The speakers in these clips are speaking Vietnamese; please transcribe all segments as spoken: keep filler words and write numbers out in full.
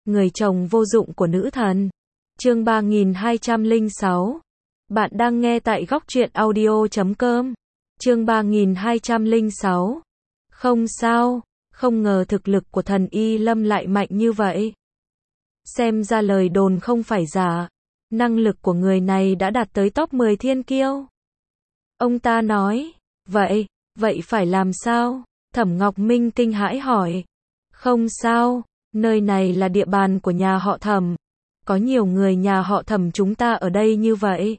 Người chồng vô dụng của nữ thần. Chương ba nghìn hai trăm lẻ sáu. Bạn đang nghe tại góc truyện audio chấm com. Chương ba nghìn hai trăm lẻ sáu. Không sao, không ngờ thực lực của thần Y Lâm lại mạnh như vậy. Xem ra lời đồn không phải giả. Năng lực của người này đã đạt tới top mười thiên kiêu. Ông ta nói, vậy, vậy phải làm sao? Thẩm Ngọc Minh kinh hãi hỏi. Không sao, nơi này là địa bàn của nhà họ Thẩm. Có nhiều người nhà họ Thẩm chúng ta ở đây như vậy.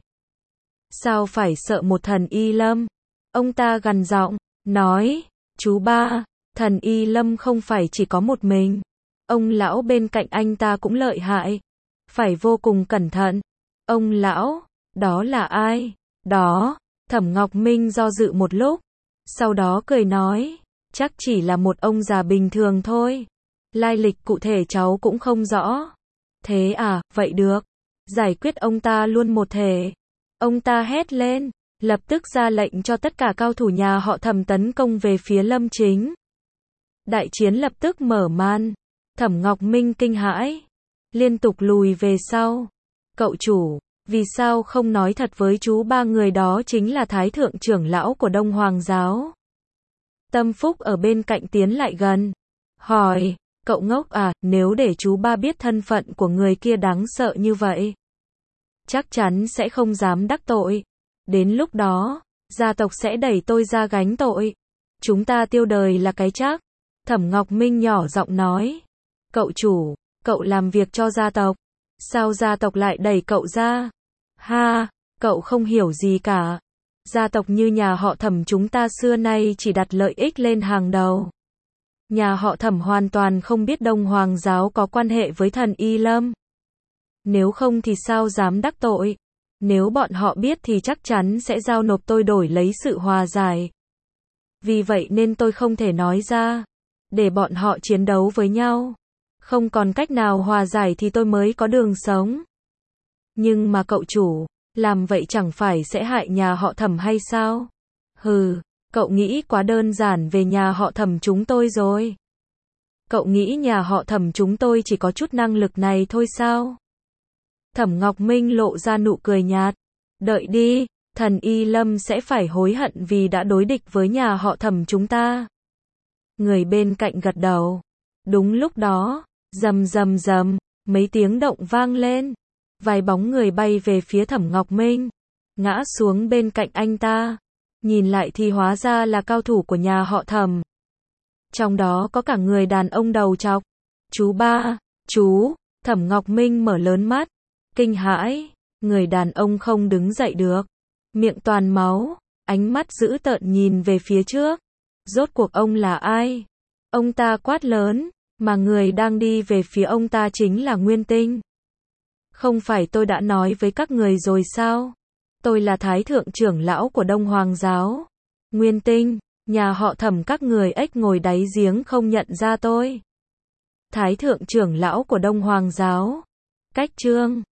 Sao phải sợ một thần Y Lâm? Ông ta gằn giọng, nói, chú ba, thần Y Lâm không phải chỉ có một mình. Ông lão bên cạnh anh ta cũng lợi hại. Phải vô cùng cẩn thận. Ông lão, đó là ai? Đó, Thẩm Ngọc Minh do dự một lúc. Sau đó cười nói, chắc chỉ là một ông già bình thường thôi. Lai lịch cụ thể cháu cũng không rõ. Thế à, vậy được. Giải quyết ông ta luôn một thể. Ông ta hét lên, lập tức ra lệnh cho tất cả cao thủ nhà họ Thẩm tấn công về phía Lâm Chính. Đại chiến lập tức mở màn. Thẩm Ngọc Minh kinh hãi, liên tục lùi về sau. Cậu chủ, vì sao không nói thật với chú ba người đó chính là Thái thượng trưởng lão của Đông Hoàng giáo? Tâm Phúc ở bên cạnh tiến lại gần, hỏi, cậu ngốc à, nếu để chú ba biết thân phận của người kia đáng sợ như vậy, chắc chắn sẽ không dám đắc tội. Đến lúc đó, gia tộc sẽ đẩy tôi ra gánh tội. Chúng ta tiêu đời là cái chắc. Thẩm Ngọc Minh nhỏ giọng nói, cậu chủ, cậu làm việc cho gia tộc. Sao gia tộc lại đẩy cậu ra? Ha, cậu không hiểu gì cả. Gia tộc như nhà họ Thẩm chúng ta xưa nay chỉ đặt lợi ích lên hàng đầu. Nhà họ Thẩm hoàn toàn không biết Đông Hoàng giáo có quan hệ với thần Y Lâm. Nếu không thì sao dám đắc tội? Nếu bọn họ biết thì chắc chắn sẽ giao nộp tôi đổi lấy sự hòa giải. Vì vậy nên tôi không thể nói ra. Để bọn họ chiến đấu với nhau. Không còn cách nào hòa giải thì tôi mới có đường sống. Nhưng mà cậu chủ, làm vậy chẳng phải sẽ hại nhà họ Thẩm hay sao? Hừ, cậu nghĩ quá đơn giản về nhà họ Thẩm chúng tôi rồi. Cậu nghĩ nhà họ Thẩm chúng tôi chỉ có chút năng lực này thôi sao? Thẩm Ngọc Minh lộ ra nụ cười nhạt. Đợi đi, thần Y Lâm sẽ phải hối hận vì đã đối địch với nhà họ Thẩm chúng ta. Người bên cạnh gật đầu. Đúng lúc đó, rầm rầm rầm, mấy tiếng động vang lên. Vài bóng người bay về phía Thẩm Ngọc Minh, ngã xuống bên cạnh anh ta. Nhìn lại thì hóa ra là cao thủ của nhà họ Thẩm. Trong đó có cả người đàn ông đầu trọc. Chú ba, chú, Thẩm Ngọc Minh mở lớn mắt, kinh hãi, người đàn ông không đứng dậy được. Miệng toàn máu, ánh mắt dữ tợn nhìn về phía trước. Rốt cuộc ông là ai? Ông ta quát lớn, mà người đang đi về phía ông ta chính là Nguyên Tinh. Không phải tôi đã nói với các người rồi sao? Tôi là Thái thượng trưởng lão của Đông Hoàng giáo. Nguyên Tinh, nhà họ Thẩm các người ếch ngồi đáy giếng không nhận ra tôi. Thái thượng trưởng lão của Đông Hoàng giáo. Cách chương